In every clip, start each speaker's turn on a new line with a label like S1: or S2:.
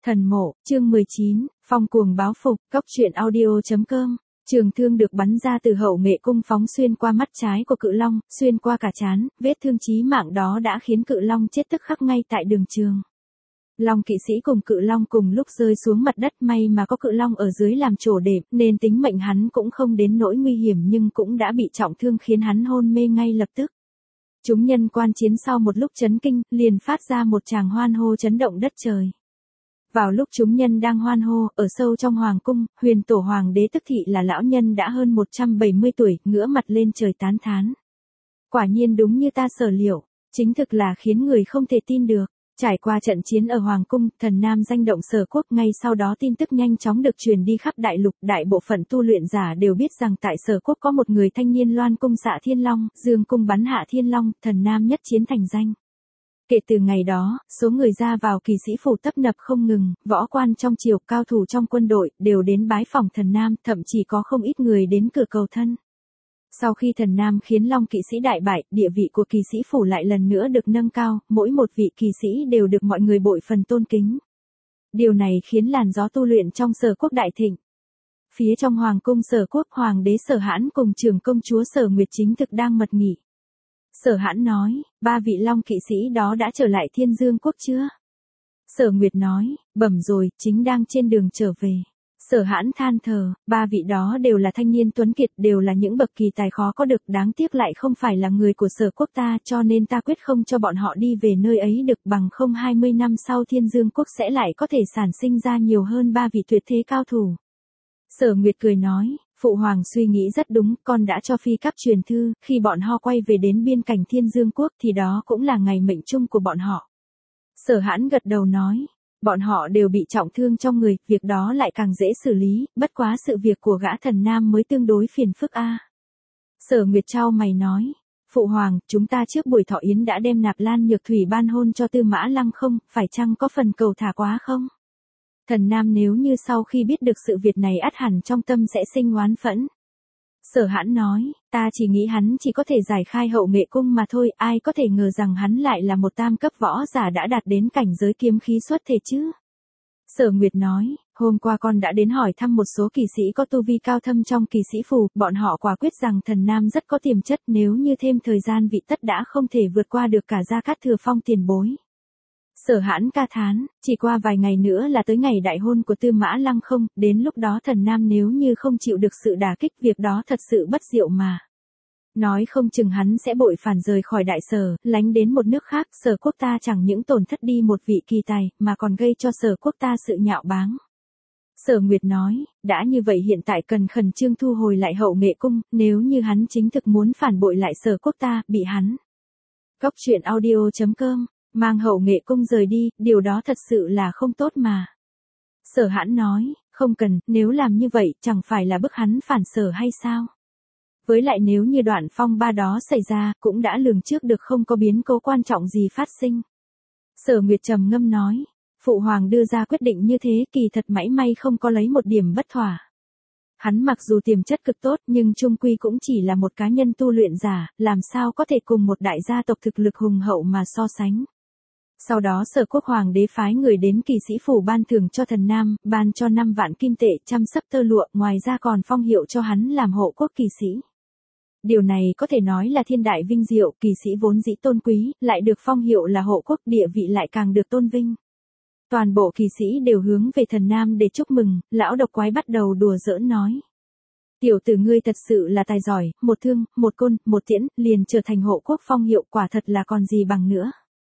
S1: Thần mộ, chương 19, phong cuồng báo phục, cóc truyện audio.com. Trường thương được bắn ra từ hậu nghệ cung phóng xuyên qua mắt trái của cự long, xuyên qua cả trán, vết thương chí mạng đó đã khiến cự long chết tức khắc ngay tại đường trường. Long kỵ sĩ cùng cự long cùng lúc rơi xuống mặt đất, may mà có cự long ở dưới làm trổ đệm, nên tính mệnh hắn cũng không đến nỗi nguy hiểm, nhưng cũng đã bị trọng thương khiến hắn hôn mê ngay lập tức. Chúng nhân quan chiến sau một lúc chấn kinh, liền phát ra một tràng hoan hô chấn động đất trời. Vào lúc chúng nhân đang hoan hô, ở sâu trong hoàng cung, huyền tổ hoàng đế tức thị là lão nhân đã hơn 170 tuổi, ngửa mặt lên trời tán thán. Quả nhiên đúng như ta sở liệu, chính thực là khiến người không thể tin được. Trải qua trận chiến ở hoàng cung, thần nam danh động Sở Quốc, ngay sau đó tin tức nhanh chóng được truyền đi khắp đại lục, đại bộ phận tu luyện giả đều biết rằng tại Sở Quốc có một người thanh niên loan cung xạ thiên long, dương cung bắn hạ thiên long, thần nam nhất chiến thành danh. Kể từ ngày đó, số người ra vào kỳ sĩ phủ tấp nập không ngừng, võ quan trong triều, cao thủ trong quân đội, đều đến bái phỏng thần nam, thậm chí có không ít người đến cửa cầu thân. Sau khi thần nam khiến long kỵ sĩ đại bại, địa vị của kỳ sĩ phủ lại lần nữa được nâng cao, mỗi một vị kỳ sĩ đều được mọi người bội phần tôn kính. Điều này khiến làn gió tu luyện trong Sở Quốc đại thịnh. Phía trong hoàng cung Sở Quốc, hoàng đế Sở Hãn cùng trưởng công chúa Sở Nguyệt chính thực đang mật nghị. Sở Hãn nói, 3 vị long kỵ sĩ đó đã trở lại Thiên Dương Quốc chưa? Sở Nguyệt nói, bẩm rồi, chính đang trên đường trở về. Sở Hãn than thở, 3 vị đó đều là thanh niên tuấn kiệt, đều là những bậc kỳ tài khó có được, đáng tiếc lại không phải là người của Sở Quốc ta, cho nên ta quyết không cho bọn họ đi về nơi ấy được, bằng không 20 năm sau Thiên Dương Quốc sẽ lại có thể sản sinh ra nhiều hơn 3 vị tuyệt thế cao thủ. Sở Nguyệt cười nói, phụ hoàng suy nghĩ rất đúng, con đã cho phi cấp truyền thư, khi bọn họ quay về đến biên cảnh Thiên Dương Quốc thì đó cũng là ngày mệnh chung của bọn họ. Sở Hãn gật đầu nói, bọn họ đều bị trọng thương trong người, việc đó lại càng dễ xử lý, bất quá sự việc của gã thần nam mới tương đối phiền phức a. Sở Nguyệt chau mày nói, phụ hoàng, chúng ta trước buổi thọ yến đã đem Nạp Lan Nhược Thủy ban hôn cho Tư Mã Lăng không, phải chăng có phần cầu thả quá không? Thần nam nếu như sau khi biết được sự việc này ắt hẳn trong tâm sẽ sinh oán phẫn. Sở Hãn nói, ta chỉ nghĩ hắn chỉ có thể giải khai hậu nghệ cung mà thôi, ai có thể ngờ rằng hắn lại là một tam cấp võ giả đã đạt đến cảnh giới kiếm khí xuất thể chứ. Sở Nguyệt nói, hôm qua con đã đến hỏi thăm một số kỳ sĩ có tu vi cao thâm trong kỳ sĩ phủ, bọn họ quả quyết rằng thần nam rất có tiềm chất, nếu như thêm thời gian vị tất đã không thể vượt qua được cả Gia Cát Thừa Phong tiền bối. Sở Hãn ca thán, chỉ qua vài ngày nữa là tới ngày đại hôn của Tư Mã Lăng không, đến lúc đó thần nam nếu như không chịu được sự đả kích, việc đó thật sự bất diệu mà. Nói không chừng hắn sẽ bội phản rời khỏi đại sở, lánh đến một nước khác, Sở Quốc ta chẳng những tổn thất đi một vị kỳ tài, mà còn gây cho Sở Quốc ta sự nhạo báng. Sở Nguyệt nói, đã như vậy hiện tại cần khẩn trương thu hồi lại hậu nghệ cung, nếu như hắn chính thực muốn phản bội lại Sở Quốc ta, bị hắn. Cóc truyện audio.com mang hậu nghệ cung rời đi, điều đó thật sự là không tốt mà. Sở Hãn nói, không cần, nếu làm như vậy, chẳng phải là bức hắn phản Sở hay sao? Với lại nếu như đoạn phong ba đó xảy ra, cũng đã lường trước được không có biến cố quan trọng gì phát sinh. Sở Nguyệt trầm ngâm nói, phụ hoàng đưa ra quyết định như thế, kỳ thật mảy may không có lấy một điểm bất thỏa. Hắn mặc dù tiềm chất cực tốt, nhưng chung quy cũng chỉ là một cá nhân tu luyện giả, làm sao có thể cùng một đại gia tộc thực lực hùng hậu mà so sánh. Sau đó Sở Quốc hoàng đế phái người đến kỳ sĩ phủ ban thưởng cho thần nam, ban cho 5 vạn kim tệ, chăm sóc tơ lụa, ngoài ra còn phong hiệu cho hắn làm hộ quốc kỳ sĩ. Điều này có thể nói là thiên đại vinh diệu, kỳ sĩ vốn dĩ tôn quý, lại được phong hiệu là hộ quốc, địa vị lại càng được tôn vinh. Toàn bộ kỳ sĩ đều hướng về thần nam để chúc mừng, lão độc quái bắt đầu đùa giỡn nói. Tiểu tử ngươi thật sự là tài giỏi, một thương, một côn, một tiễn, liền trở thành hộ quốc phong hiệu, quả thật là còn gì bằng nữa.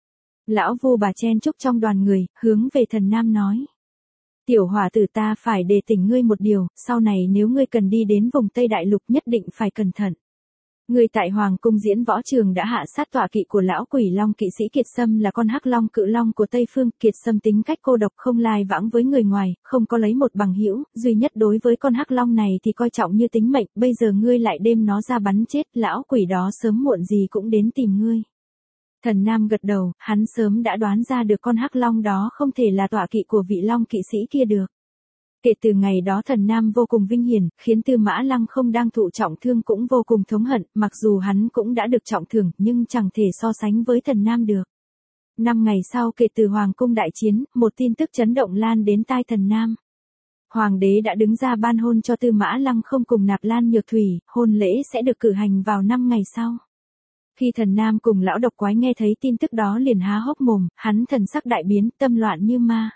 S1: Lão Vu bà chen chúc trong đoàn người, hướng về thần nam nói. Tiểu hỏa tử ta phải đề tỉnh ngươi một điều, sau này nếu ngươi cần đi đến vùng Tây Đại Lục nhất định phải cẩn thận. Ngươi tại Hoàng cung diễn võ trường đã hạ sát tọa kỵ của lão quỷ long kỵ sĩ Kiệt Sâm là con hắc long cự long của Tây Phương. Kiệt Sâm tính cách cô độc, không lai vãng với người ngoài, không có lấy một bằng hữu, duy nhất đối với con hắc long này thì coi trọng như tính mệnh, bây giờ ngươi lại đem nó ra bắn chết, lão quỷ đó sớm muộn gì cũng đến tìm ngươi. Thần nam gật đầu, hắn sớm đã đoán ra được con hắc long đó không thể là tọa kỵ của vị long kỵ sĩ kia được. Kể từ ngày đó thần nam vô cùng vinh hiển, khiến Tư Mã Lăng không đang thụ trọng thương cũng vô cùng thống hận, mặc dù hắn cũng đã được trọng thưởng, nhưng chẳng thể so sánh với thần nam được. 5 ngày sau kể từ Hoàng cung đại chiến, một tin tức chấn động lan đến tai Thần Nam. Hoàng đế đã đứng ra ban hôn cho Tư Mã Lăng không cùng Nạp Lan Nhược Thủy, hôn lễ sẽ được cử hành vào 5 ngày sau. Khi Thần Nam cùng lão độc quái nghe thấy tin tức đó liền há hốc mồm, hắn thần sắc đại biến, tâm loạn như ma.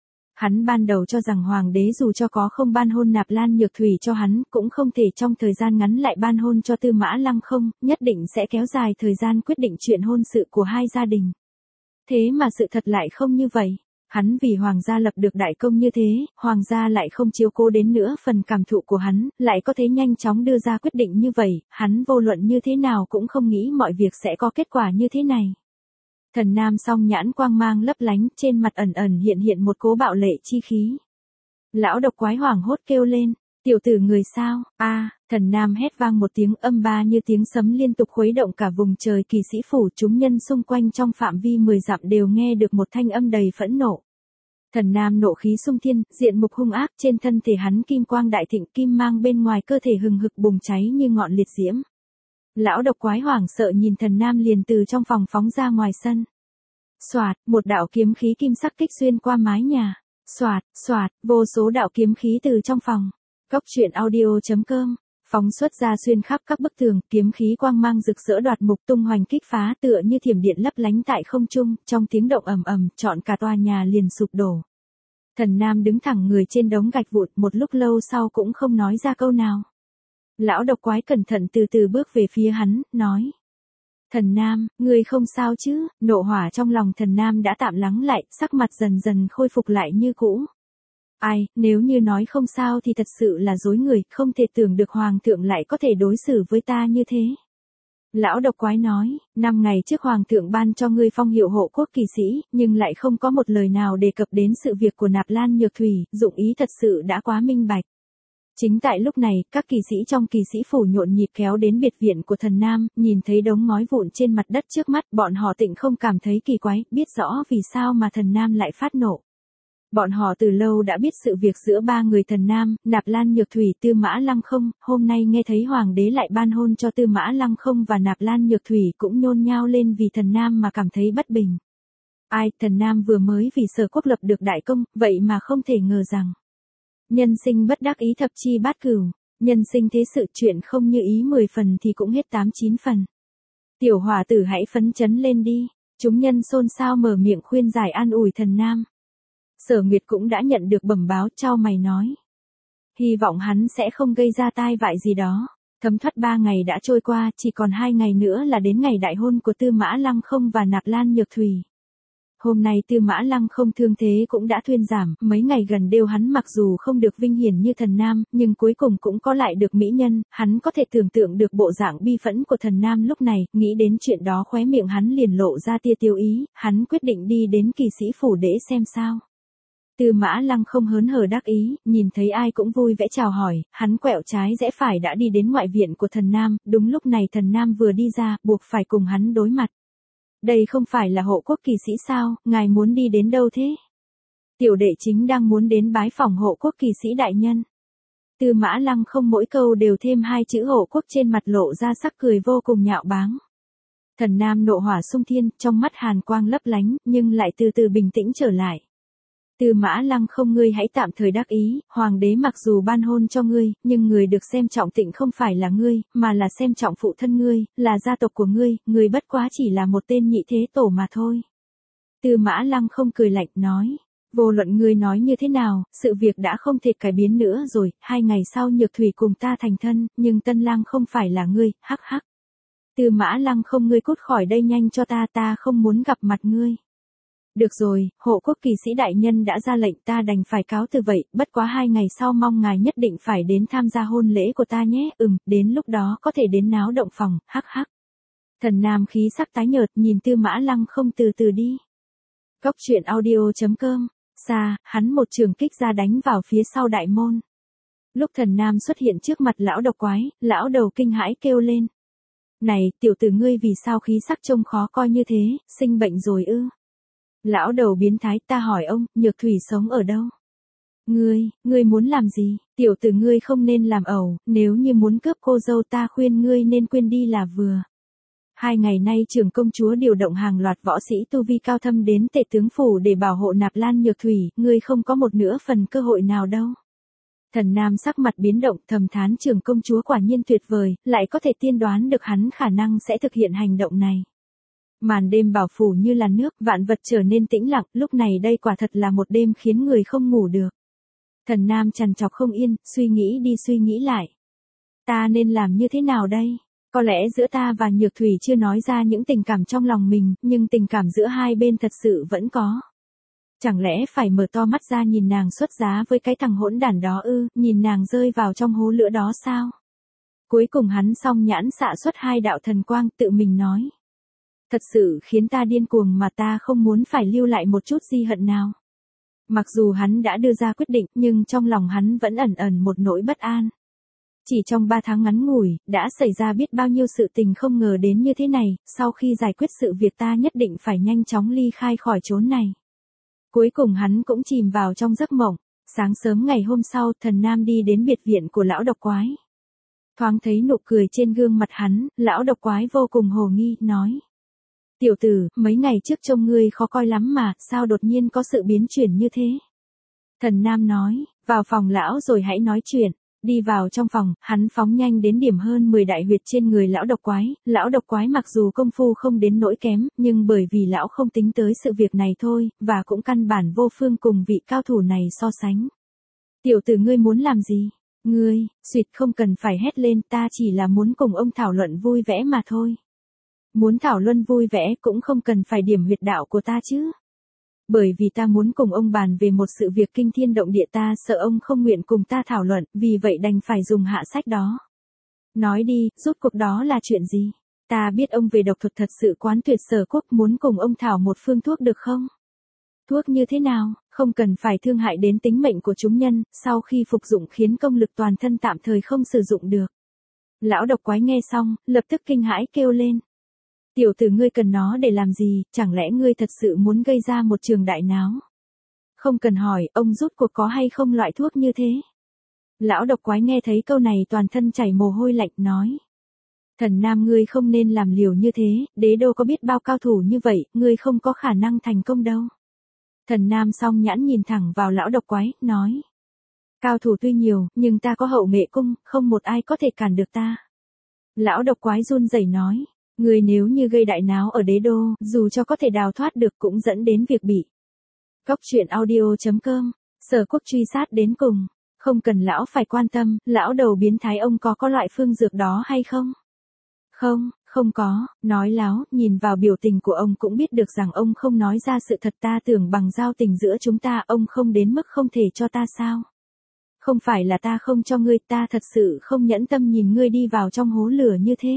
S1: Hắn ban đầu cho rằng Hoàng đế dù cho có không ban hôn Nạp Lan Nhược Thủy cho hắn, cũng không thể trong thời gian ngắn lại ban hôn cho Tư Mã Lăng không, nhất định sẽ kéo dài thời gian quyết định chuyện hôn sự của hai gia đình. Thế mà sự thật lại không như vậy. Hắn vì Hoàng gia lập được đại công như thế, Hoàng gia lại không chiếu cố đến nữa phần cảm thụ của hắn, lại có thể nhanh chóng đưa ra quyết định như vậy, hắn vô luận như thế nào cũng không nghĩ mọi việc sẽ có kết quả như thế này. Thần Nam song nhãn quang mang lấp lánh, trên mặt ẩn ẩn hiện hiện một cố bạo lệ chi khí. Lão độc quái hoảng hốt kêu lên, tiểu tử người sao, Thần Nam hét vang một tiếng âm ba như tiếng sấm liên tục khuấy động cả vùng trời Kỳ Sĩ phủ, chúng nhân xung quanh trong phạm vi 10 dặm đều nghe được một thanh âm đầy phẫn nộ. Thần Nam nộ khí xung thiên, diện mục hung ác, trên thân thể hắn kim quang đại thịnh, kim mang bên ngoài cơ thể hừng hực bùng cháy như ngọn liệt diễm. Lão độc quái hoảng sợ nhìn Thần Nam liền từ trong phòng phóng ra ngoài sân. Xoạt, một đạo kiếm khí kim sắc kích xuyên qua mái nhà. Xoạt, xoạt, vô số đạo kiếm khí từ trong phòng. Cốc truyện audio.com phóng xuất ra xuyên khắp các bức tường, kiếm khí quang mang rực rỡ đoạt mục tung hoành kích phá tựa như thiểm điện lấp lánh tại không trung, trong tiếng động ầm ầm, trọn cả tòa nhà liền sụp đổ. Thần Nam đứng thẳng người trên đống gạch vụn, một lúc lâu sau cũng không nói ra câu nào. Lão độc quái cẩn thận từ từ bước về phía hắn, nói: Thần Nam, ngươi không sao chứ? Nộ hỏa trong lòng Thần Nam đã tạm lắng lại, sắc mặt dần dần khôi phục lại như cũ. Ai, nếu như nói không sao thì thật sự là dối người, không thể tưởng được Hoàng thượng lại có thể đối xử với ta như thế. Lão độc quái nói, 5 ngày trước Hoàng thượng ban cho ngươi phong hiệu hộ quốc kỳ sĩ, nhưng lại không có một lời nào đề cập đến sự việc của Nạp Lan Nhược Thủy, dụng ý thật sự đã quá minh bạch. Chính tại lúc này, các kỳ sĩ trong Kỳ Sĩ phủ nhộn nhịp kéo đến biệt viện của Thần Nam, nhìn thấy đống ngói vụn trên mặt đất trước mắt, bọn họ tịnh không cảm thấy kỳ quái, biết rõ vì sao mà Thần Nam lại phát nộ. Bọn họ từ lâu đã biết sự việc giữa ba người Thần Nam, Nạp Lan Nhược Thủy, Tư Mã Lăng không, hôm nay nghe thấy Hoàng đế lại ban hôn cho Tư Mã Lăng không và Nạp Lan Nhược Thủy cũng nhôn nhao lên vì Thần Nam mà cảm thấy bất bình. Ai, Thần Nam vừa mới vì Sở quốc lập được đại công, vậy mà không thể ngờ rằng nhân sinh bất đắc ý thập chi bát cửu, nhân sinh thế sự chuyện không như ý 10 phần thì cũng hết 8-9 phần. Tiểu hòa tử hãy phấn chấn lên đi, chúng nhân xôn xao mở miệng khuyên giải an ủi Thần Nam. Sở Nguyệt cũng đã nhận được bẩm báo, chau mày nói: hy vọng hắn sẽ không gây ra tai vại gì đó. Thấm thoát 3 ngày đã trôi qua, chỉ còn 2 ngày nữa là đến ngày đại hôn của Tư Mã Lăng không và Nạp Lan Nhược Thủy. Hôm nay Tư Mã Lăng không thương thế cũng đã thuyên giảm, mấy ngày gần đều hắn mặc dù không được vinh hiển như Thần Nam, nhưng cuối cùng cũng có lại được mỹ nhân, hắn có thể tưởng tượng được bộ dạng bi phẫn của Thần Nam lúc này, nghĩ đến chuyện đó khóe miệng hắn liền lộ ra tia tiêu ý, hắn quyết định đi đến Kỳ Sĩ phủ để xem sao. Tư Mã Lăng không hớn hở đắc ý, nhìn thấy ai cũng vui vẻ chào hỏi, hắn quẹo trái rẽ phải đã đi đến ngoại viện của Thần Nam, đúng lúc này Thần Nam vừa đi ra, buộc phải cùng hắn đối mặt. Đây không phải là hộ quốc kỳ sĩ sao, ngài muốn đi đến đâu thế? Tiểu đệ chính đang muốn đến bái phỏng hộ quốc kỳ sĩ đại nhân. Tư Mã Lăng không mỗi câu đều thêm 2 chữ hộ quốc, trên mặt lộ ra sắc cười vô cùng nhạo báng. Thần Nam nộ hỏa xung thiên, trong mắt hàn quang lấp lánh, nhưng lại từ từ bình tĩnh trở lại. Tư Mã Lăng không, ngươi hãy tạm thời đắc ý, Hoàng đế mặc dù ban hôn cho ngươi, nhưng người được xem trọng tịnh không phải là ngươi, mà là xem trọng phụ thân ngươi, là gia tộc của ngươi bất quá chỉ là một tên nhị thế tổ mà thôi. Tư Mã Lăng không cười lạnh nói, vô luận ngươi nói như thế nào, sự việc đã không thể cải biến nữa rồi, 2 ngày sau Nhược Thủy cùng ta thành thân, nhưng tân lang không phải là ngươi, hắc hắc. Tư Mã Lăng không, ngươi cút khỏi đây nhanh cho ta không muốn gặp mặt ngươi. Được rồi, hộ quốc kỳ sĩ đại nhân đã ra lệnh, ta đành phải cáo từ vậy, bất quá 2 ngày sau mong ngài nhất định phải đến tham gia hôn lễ của ta nhé, đến lúc đó có thể đến náo động phòng, hắc hắc. Thần Nam khí sắc tái nhợt nhìn Tư Mã Lăng không từ từ đi. Cốc truyện audio.com, xa, hắn một trường kích ra đánh vào phía sau đại môn. Lúc Thần Nam xuất hiện trước mặt lão độc quái, lão đầu kinh hãi kêu lên. Này, tiểu tử ngươi vì sao khí sắc trông khó coi như thế, sinh bệnh rồi ư? Lão đầu biến thái, ta hỏi ông, Nhược Thủy sống ở đâu? Ngươi muốn làm gì? Tiểu tử ngươi không nên làm ẩu, nếu như muốn cướp cô dâu ta khuyên ngươi nên quên đi là vừa. 2 ngày nay trưởng công chúa điều động hàng loạt võ sĩ tu vi cao thâm đến Tể tướng phủ để bảo hộ Nạp Lan Nhược Thủy, ngươi không có một nửa phần cơ hội nào đâu. Thần Nam sắc mặt biến động, thầm thán trưởng công chúa quả nhiên tuyệt vời, lại có thể tiên đoán được hắn khả năng sẽ thực hiện hành động này. Màn đêm bảo phủ như là nước, vạn vật trở nên tĩnh lặng, lúc này đây quả thật là một đêm khiến người không ngủ được. Thần Nam trằn trọc không yên, suy nghĩ đi suy nghĩ lại. Ta nên làm như thế nào đây? Có lẽ giữa ta và Nhược Thủy chưa nói ra những tình cảm trong lòng mình, nhưng tình cảm giữa hai bên thật sự vẫn có. Chẳng lẽ phải mở to mắt ra nhìn nàng xuất giá với cái thằng hỗn đản đó ư, nhìn nàng rơi vào trong hố lửa đó sao? Cuối cùng hắn song nhãn xạ xuất 2 đạo thần quang, tự mình nói. Thật sự khiến ta điên cuồng mà ta không muốn phải lưu lại một chút di hận nào. Mặc dù hắn đã đưa ra quyết định, nhưng trong lòng hắn vẫn ẩn ẩn một nỗi bất an. Chỉ trong 3 tháng ngắn ngủi, đã xảy ra biết bao nhiêu sự tình không ngờ đến như thế này, sau khi giải quyết sự việc ta nhất định phải nhanh chóng ly khai khỏi chốn này. Cuối cùng hắn cũng chìm vào trong giấc mộng. Sáng sớm ngày hôm sau, Thần Nam đi đến biệt viện của lão độc quái. Thoáng thấy nụ cười trên gương mặt hắn, lão độc quái vô cùng hồ nghi, nói. Tiểu tử, mấy ngày trước trông ngươi khó coi lắm mà, sao đột nhiên có sự biến chuyển như thế? Thần Nam nói, vào phòng lão rồi hãy nói chuyện. Đi vào trong phòng, hắn phóng nhanh đến điểm hơn 10 đại huyệt trên người lão độc quái mặc dù công phu không đến nỗi kém, nhưng bởi vì lão không tính tới sự việc này thôi, và cũng căn bản vô phương cùng vị cao thủ này so sánh. Tiểu tử ngươi muốn làm gì? Ngươi, suýt không cần phải hét lên, ta chỉ là muốn cùng ông thảo luận vui vẻ mà thôi. Muốn thảo luận vui vẻ cũng không cần phải điểm huyệt đạo của ta chứ. Bởi vì ta muốn cùng ông bàn về một sự việc kinh thiên động địa, ta sợ ông không nguyện cùng ta thảo luận, vì vậy đành phải dùng hạ sách đó. Nói đi, rốt cuộc đó là chuyện gì? Ta biết ông về độc thuật thật sự quán tuyệt Sở Quốc, muốn cùng ông thảo một phương thuốc được không? Thuốc như thế nào, không cần phải thương hại đến tính mệnh của chúng nhân, sau khi phục dụng khiến công lực toàn thân tạm thời không sử dụng được. Lão độc quái nghe xong, lập tức kinh hãi kêu lên. Tiểu tử ngươi cần nó để làm gì, chẳng lẽ ngươi thật sự muốn gây ra một trường đại náo? Không cần hỏi, ông rút cuộc có hay không loại thuốc như thế? Lão độc quái nghe thấy câu này toàn thân chảy mồ hôi lạnh, nói. Thần Nam ngươi không nên làm liều như thế, đế đô có biết bao cao thủ như vậy, ngươi không có khả năng thành công đâu. Thần Nam song nhãn nhìn thẳng vào lão độc quái, nói. Cao thủ tuy nhiều, nhưng ta có Hậu Nghệ Cung, không một ai có thể cản được ta. Lão độc quái run rẩy nói. Người nếu như gây đại náo ở đế đô, dù cho có thể đào thoát được cũng dẫn đến việc bị. Cóc truyện audio.com, Sở Quốc truy sát đến cùng. Không cần lão phải quan tâm, lão đầu biến thái ông có loại phương dược đó hay không? Không có, nói láo, nhìn vào biểu tình của ông cũng biết được rằng ông không nói ra sự thật, ta tưởng bằng giao tình giữa chúng ta ông không đến mức không thể cho ta sao? Không phải là ta không cho ngươi, ta thật sự không nhẫn tâm nhìn ngươi đi vào trong hố lửa như thế.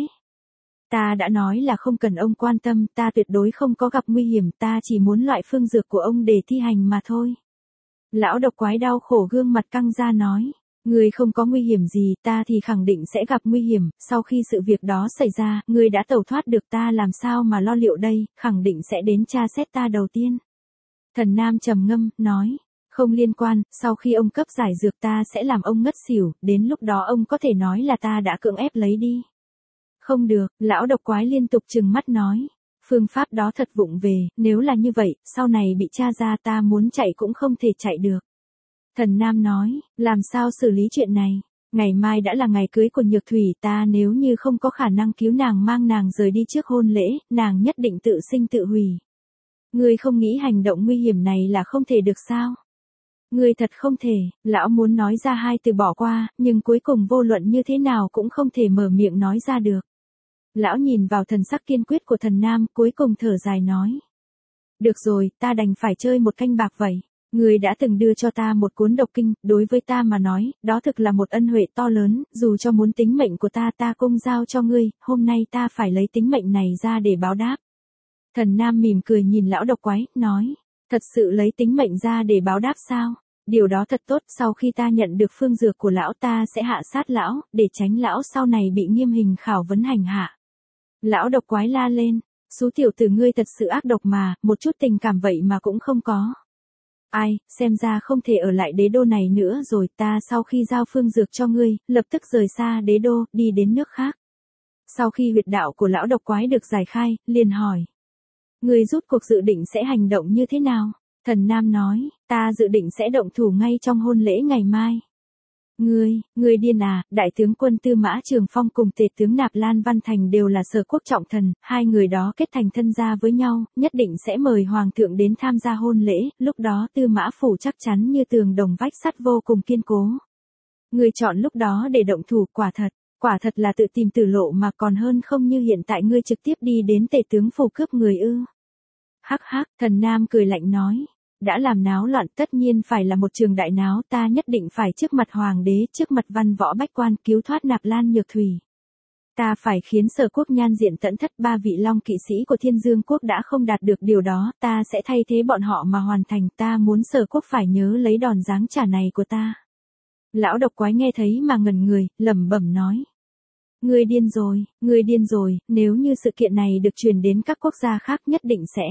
S1: Ta đã nói là không cần ông quan tâm, ta tuyệt đối không có gặp nguy hiểm, ta chỉ muốn loại phương dược của ông để thi hành mà thôi. Lão độc quái đau khổ gương mặt căng ra nói, ngươi không có nguy hiểm gì, ta thì khẳng định sẽ gặp nguy hiểm, sau khi sự việc đó xảy ra, ngươi đã tẩu thoát được, ta làm sao mà lo liệu đây, khẳng định sẽ đến tra xét ta đầu tiên. Thần Nam trầm ngâm, nói, không liên quan, sau khi ông cấp giải dược ta sẽ làm ông ngất xỉu, đến lúc đó ông có thể nói là ta đã cưỡng ép lấy đi. Không được, lão độc quái liên tục trừng mắt nói. Phương pháp đó thật vụng về, nếu là như vậy, sau này bị tra ra ta muốn chạy cũng không thể chạy được. Thần Nam nói, làm sao xử lý chuyện này? Ngày mai đã là ngày cưới của Nhược Thủy, ta nếu như không có khả năng cứu nàng mang nàng rời đi trước hôn lễ, nàng nhất định tự sinh tự hủy. Ngươi không nghĩ hành động nguy hiểm này là không thể được sao? Ngươi thật không thể, lão muốn nói ra 2 từ bỏ qua, nhưng cuối cùng vô luận như thế nào cũng không thể mở miệng nói ra được. Lão nhìn vào thần sắc kiên quyết của Thần Nam, cuối cùng thở dài nói. Được rồi, ta đành phải chơi một canh bạc vậy. Ngươi đã từng đưa cho ta một cuốn độc kinh, đối với ta mà nói, đó thực là một ân huệ to lớn, dù cho muốn tính mệnh của ta cũng giao cho ngươi, hôm nay ta phải lấy tính mệnh này ra để báo đáp. Thần Nam mỉm cười nhìn lão độc quái, nói, thật sự lấy tính mệnh ra để báo đáp sao? Điều đó thật tốt, sau khi ta nhận được phương dược của lão ta sẽ hạ sát lão, để tránh lão sau này bị nghiêm hình khảo vấn hành hạ. Lão độc quái la lên, số tiểu tử ngươi thật sự ác độc mà, một chút tình cảm vậy mà cũng không có. Ai, xem ra không thể ở lại đế đô này nữa rồi, ta sau khi giao phương dược cho ngươi, lập tức rời xa đế đô, đi đến nước khác. Sau khi huyệt đạo của lão độc quái được giải khai, liền hỏi. Ngươi rút cuộc dự định sẽ hành động như thế nào? Thần Nam nói, ta dự định sẽ động thủ ngay trong hôn lễ ngày mai. Ngươi điên à, đại tướng quân Tư Mã Trường Phong cùng tể tướng Nạp Lan Văn Thành đều là Sở Quốc trọng thần, hai người đó kết thành thân gia với nhau, nhất định sẽ mời hoàng thượng đến tham gia hôn lễ, lúc đó Tư Mã phủ chắc chắn như tường đồng vách sắt vô cùng kiên cố. Ngươi chọn lúc đó để động thủ, quả thật là tự tìm tử lộ mà còn hơn không như hiện tại ngươi trực tiếp đi đến tể tướng phủ cướp người ư. Hắc hắc, Thần Nam cười lạnh nói. Đã làm náo loạn tất nhiên phải là một trường đại náo, ta nhất định phải trước mặt hoàng đế, trước mặt văn võ bách quan cứu thoát Nạp Lan Nhược Thủy. Ta phải khiến Sở Quốc nhan diện tẫn thất, ba vị long kỵ sĩ của Thiên Dương Quốc đã không đạt được điều đó, ta sẽ thay thế bọn họ mà hoàn thành, ta muốn Sở Quốc phải nhớ lấy đòn giáng trả này của ta. Lão độc quái nghe thấy mà ngẩn người, lẩm bẩm nói. Ngươi điên rồi, nếu như sự kiện này được truyền đến các quốc gia khác nhất định sẽ.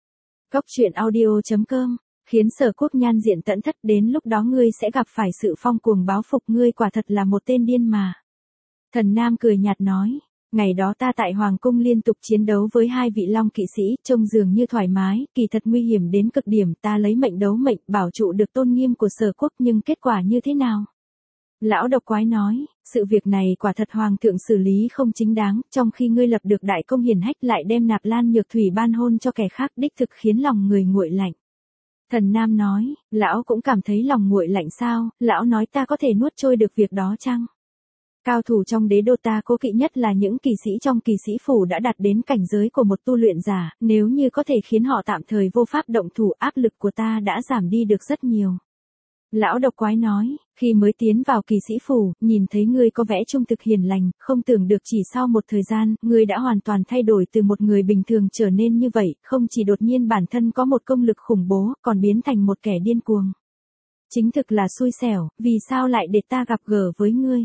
S1: Cốc truyện audio.com, khiến Sở Quốc nhan diện tẫn thất, đến lúc đó ngươi sẽ gặp phải sự phong cuồng báo phục, ngươi quả thật là một tên điên mà. Thần Nam cười nhạt nói, ngày đó ta tại Hoàng Cung liên tục chiến đấu với hai vị long kỵ sĩ, trông dường như thoải mái, kỳ thật nguy hiểm đến cực điểm, ta lấy mệnh đấu mệnh, bảo trụ được tôn nghiêm của Sở Quốc, nhưng kết quả như thế nào? Lão độc quái nói, sự việc này quả thật hoàng thượng xử lý không chính đáng, trong khi ngươi lập được đại công hiển hách lại đem Nạp Lan Nhược Thủy ban hôn cho kẻ khác, đích thực khiến lòng người nguội lạnh. Thần Nam nói, lão cũng cảm thấy lòng nguội lạnh sao, lão nói ta có thể nuốt trôi được việc đó chăng? Cao thủ trong đế đô ta cố kỵ nhất là những kỳ sĩ trong kỳ sĩ phủ đã đạt đến cảnh giới của một tu luyện giả, nếu như có thể khiến họ tạm thời vô pháp động thủ, áp lực của ta đã giảm đi được rất nhiều. Lão độc quái nói, khi mới tiến vào kỳ sĩ phủ, nhìn thấy ngươi có vẻ trung thực hiền lành, không tưởng được chỉ sau một thời gian, ngươi đã hoàn toàn thay đổi từ một người bình thường trở nên như vậy, không chỉ đột nhiên bản thân có một công lực khủng bố, còn biến thành một kẻ điên cuồng. Chính thực là xui xẻo, vì sao lại để ta gặp gỡ với ngươi?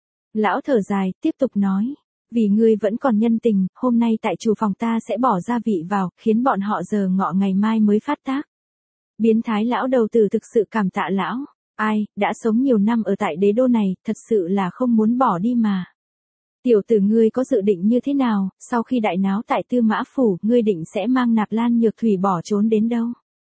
S1: Lão thở dài, tiếp tục nói, vì ngươi vẫn còn nhân tình, hôm nay tại chủ phòng ta sẽ bỏ gia vị vào, khiến bọn họ giờ ngọ ngày mai mới phát tác. Biến thái lão đầu tử thực sự cảm tạ lão. Ai, đã sống nhiều năm ở tại đế đô này, thật sự là không muốn bỏ đi mà. Tiểu tử ngươi có dự định như thế nào, sau khi đại náo tại Tư Mã Phủ, ngươi định sẽ mang Nạp Lan Nhược Thủy bỏ trốn đến đâu?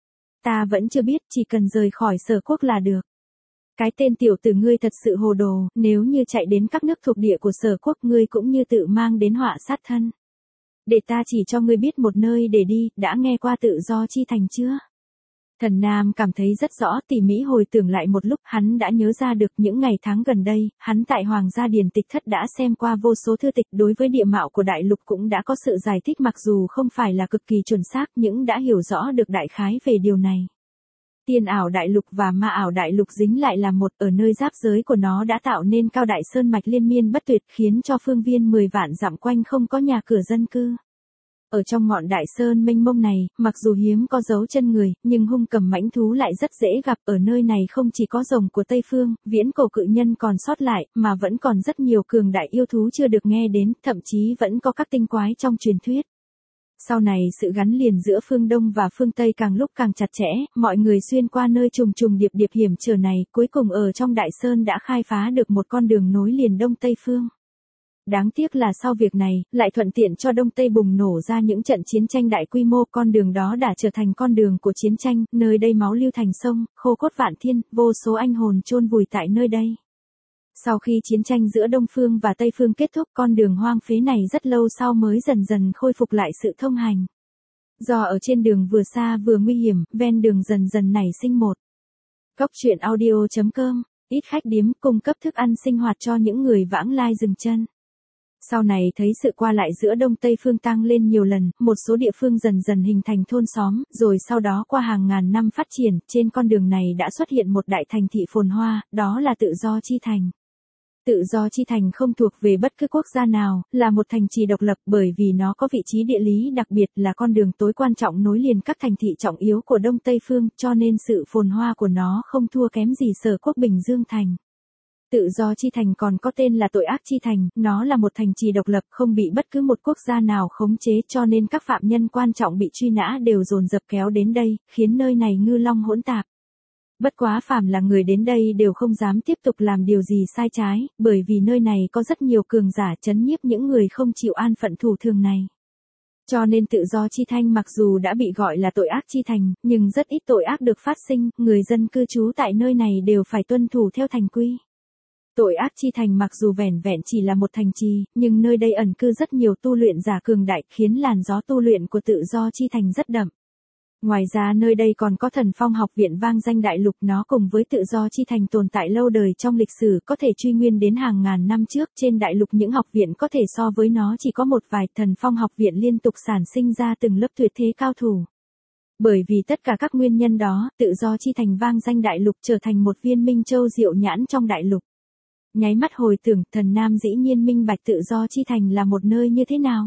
S1: Ta vẫn chưa biết, chỉ cần rời khỏi Sở Quốc là được. Cái tên tiểu tử ngươi thật sự hồ đồ, nếu như chạy đến các nước thuộc địa của Sở Quốc ngươi cũng như tự mang đến họa sát thân. Để ta chỉ cho ngươi biết một nơi để đi, đã nghe qua Tự Do Chi Thành chưa? Thần Nam cảm thấy rất rõ, tỉ mỉ hồi tưởng lại một lúc, hắn đã nhớ ra được những ngày tháng gần đây, hắn tại Hoàng gia Điền Tịch Thất đã xem qua vô số thư tịch, đối với địa mạo của đại lục cũng đã có sự giải thích, mặc dù không phải là cực kỳ chuẩn xác nhưng đã hiểu rõ được đại khái về điều này. Tiên ảo đại lục và ma ảo đại lục dính lại là một, ở nơi giáp giới của nó đã tạo nên cao đại sơn mạch liên miên bất tuyệt, khiến cho phương viên 10 vạn dặm quanh không có nhà cửa dân cư. Ở trong ngọn đại sơn mênh mông này, mặc dù hiếm có dấu chân người, nhưng hung cầm mãnh thú lại rất dễ gặp. Ở nơi này không chỉ có rồng của Tây Phương, viễn cổ cự nhân còn sót lại, mà vẫn còn rất nhiều cường đại yêu thú chưa được nghe đến, thậm chí vẫn có các tinh quái trong truyền thuyết. Sau này sự gắn liền giữa phương Đông và phương Tây càng lúc càng chặt chẽ, mọi người xuyên qua nơi trùng trùng điệp điệp hiểm trở này, cuối cùng ở trong đại sơn đã khai phá được một con đường nối liền Đông Tây phương. Đáng tiếc là sau việc này, lại thuận tiện cho Đông Tây bùng nổ ra những trận chiến tranh đại quy mô, con đường đó đã trở thành con đường của chiến tranh, nơi đây máu lưu thành sông, khô cốt vạn thiên, vô số anh hồn chôn vùi tại nơi đây. Sau khi chiến tranh giữa Đông Phương và Tây Phương kết thúc, con đường hoang phế này rất lâu sau mới dần dần khôi phục lại sự thông hành. Do ở trên đường vừa xa vừa nguy hiểm, ven đường dần dần nảy sinh một. Cốc truyện audio.com, ít khách điếm cung cấp thức ăn sinh hoạt cho những người vãng lai dừng chân. Sau này thấy sự qua lại giữa Đông Tây phương tăng lên nhiều lần, một số địa phương dần dần hình thành thôn xóm, rồi sau đó qua hàng ngàn năm phát triển, trên con đường này đã xuất hiện một đại thành thị phồn hoa, đó là Tự Do Chi Thành. Tự Do Chi Thành không thuộc về bất cứ quốc gia nào, là một thành trì độc lập bởi vì nó có vị trí địa lý đặc biệt, là con đường tối quan trọng nối liền các thành thị trọng yếu của Đông Tây phương, cho nên sự phồn hoa của nó không thua kém gì Sở Quốc Bình Dương Thành. Tự Do Chi Thành còn có tên là Tội Ác Chi Thành, nó là một thành trì độc lập không bị bất cứ một quốc gia nào khống chế, cho nên các phạm nhân quan trọng bị truy nã đều dồn dập kéo đến đây, khiến nơi này ngư long hỗn tạp. Bất quá phàm là người đến đây đều không dám tiếp tục làm điều gì sai trái, bởi vì nơi này có rất nhiều cường giả trấn nhiếp những người không chịu an phận thủ thường này. Cho nên tự do chi thanh mặc dù đã bị gọi là tội ác chi thành, nhưng rất ít tội ác được phát sinh, người dân cư trú tại nơi này đều phải tuân thủ theo thành quy. Tội ác chi thành mặc dù vẻn vẹn chỉ là một thành trì, nhưng nơi đây ẩn cư rất nhiều tu luyện giả cường đại, khiến làn gió tu luyện của tự do chi thành rất đậm. Ngoài ra nơi đây còn có Thần Phong học viện vang danh đại lục, nó cùng với tự do chi thành tồn tại lâu đời trong lịch sử, có thể truy nguyên đến hàng ngàn năm trước. Trên đại lục những học viện có thể so với nó chỉ có một vài, Thần Phong học viện liên tục sản sinh ra từng lớp tuyệt thế cao thủ. Bởi vì tất cả các nguyên nhân đó, tự do chi thành vang danh đại lục trở thành một viên minh châu diệu nhãn trong đại lục. Nháy mắt hồi tưởng, Thần Nam dĩ nhiên minh bạch tự do chi thành là một nơi như thế nào.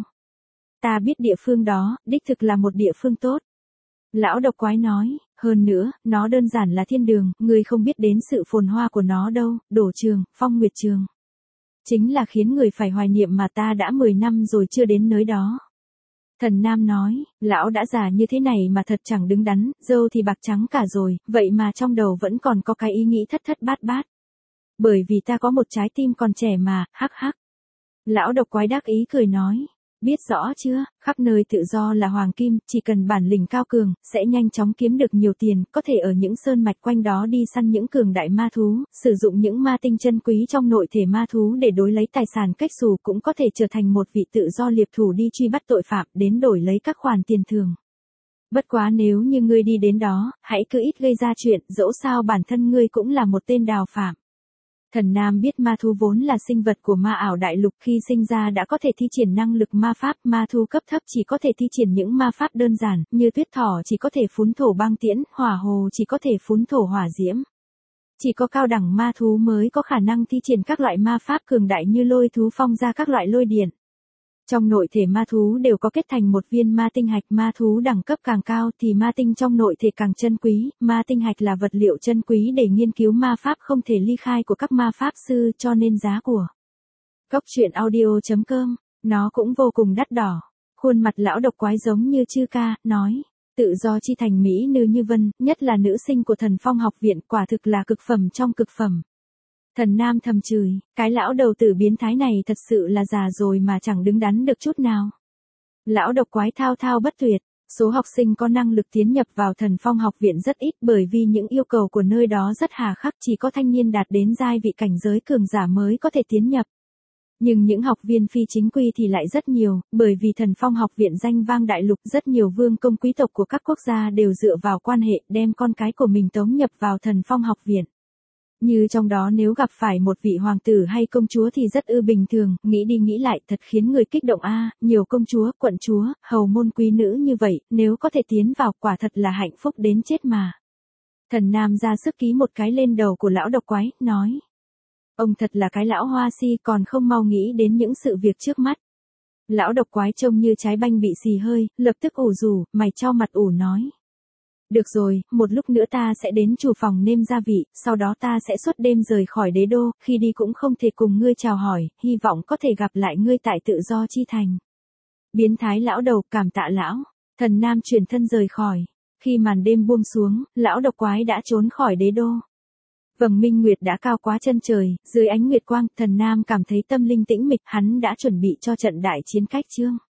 S1: Ta biết địa phương đó, đích thực là một địa phương tốt. Lão độc quái nói, hơn nữa, nó đơn giản là thiên đường, ngươi không biết đến sự phồn hoa của nó đâu, Đổ Trường, Phong Nguyệt Trường. Chính là khiến người phải hoài niệm mà ta đã 10 năm rồi chưa đến nơi đó. Thần Nam nói, lão đã già như thế này mà thật chẳng đứng đắn, râu thì bạc trắng cả rồi, vậy mà trong đầu vẫn còn có cái ý nghĩ thất thất bát bát. Bởi vì ta có một trái tim còn trẻ mà, hắc hắc. Lão độc quái đắc ý cười nói. Biết rõ chưa, khắp nơi tự do là hoàng kim, chỉ cần bản lĩnh cao cường, sẽ nhanh chóng kiếm được nhiều tiền, có thể ở những sơn mạch quanh đó đi săn những cường đại ma thú, sử dụng những ma tinh chân quý trong nội thể ma thú để đối lấy tài sản cách xù, cũng có thể trở thành một vị tự do liệp thủ đi truy bắt tội phạm, đến đổi lấy các khoản tiền thường. Bất quá nếu như ngươi đi đến đó, hãy cứ ít gây ra chuyện, dẫu sao bản thân ngươi cũng là một tên đào phạm. Thần Nam biết ma thú vốn là sinh vật của ma ảo đại lục, khi sinh ra đã có thể thi triển năng lực ma pháp, ma thú cấp thấp chỉ có thể thi triển những ma pháp đơn giản, như tuyết thỏ chỉ có thể phún thổ băng tiễn, hỏa hồ chỉ có thể phún thổ hỏa diễm. Chỉ có cao đẳng ma thú mới có khả năng thi triển các loại ma pháp cường đại như lôi thú phong ra các loại lôi điện. Trong nội thể ma thú đều có kết thành một viên ma tinh hạch, ma thú đẳng cấp càng cao thì ma tinh trong nội thể càng chân quý, ma tinh hạch là vật liệu chân quý để nghiên cứu ma pháp không thể ly khai của các ma pháp sư, cho nên giá của Cốc truyện audio.com, nó cũng vô cùng đắt đỏ. Khuôn mặt lão độc quái giống như chư ca, nói, tự do chi thành mỹ nữ như vân, nhất là nữ sinh của Thần Phong học viện, quả thực là cực phẩm trong cực phẩm. Thần Nam thầm chửi, cái lão đầu tử biến thái này thật sự là già rồi mà chẳng đứng đắn được chút nào. Lão độc quái thao thao bất tuyệt, số học sinh có năng lực tiến nhập vào Thần Phong học viện rất ít, bởi vì những yêu cầu của nơi đó rất hà khắc, chỉ có thanh niên đạt đến giai vị cảnh giới cường giả mới có thể tiến nhập. Nhưng những học viên phi chính quy thì lại rất nhiều, bởi vì Thần Phong học viện danh vang đại lục, rất nhiều vương công quý tộc của các quốc gia đều dựa vào quan hệ đem con cái của mình tống nhập vào Thần Phong học viện. Như trong đó nếu gặp phải một vị hoàng tử hay công chúa thì rất bình thường, nghĩ đi nghĩ lại thật khiến người kích động a, nhiều công chúa, quận chúa, hầu môn quý nữ như vậy, nếu có thể tiến vào quả thật là hạnh phúc đến chết mà. Thần Nam ra sức ký một cái lên đầu của lão độc quái, nói. Ông thật là cái lão hoa si, còn không mau nghĩ đến những sự việc trước mắt. Lão độc quái trông như trái banh bị xì hơi, lập tức ủ rủ, mày cho mặt ủ nói. Được rồi, một lúc nữa ta sẽ đến chủ phòng nêm gia vị, sau đó ta sẽ suốt đêm rời khỏi đế đô, khi đi cũng không thể cùng ngươi chào hỏi, hy vọng có thể gặp lại ngươi tại tự do chi thành. Biến thái lão đầu, cảm tạ lão. Thần Nam chuyển thân rời khỏi. Khi màn đêm buông xuống, lão độc quái đã trốn khỏi đế đô. Vầng minh nguyệt đã cao quá chân trời, dưới ánh nguyệt quang, Thần Nam cảm thấy tâm linh tĩnh mịch, hắn đã chuẩn bị cho trận đại chiến cách chương.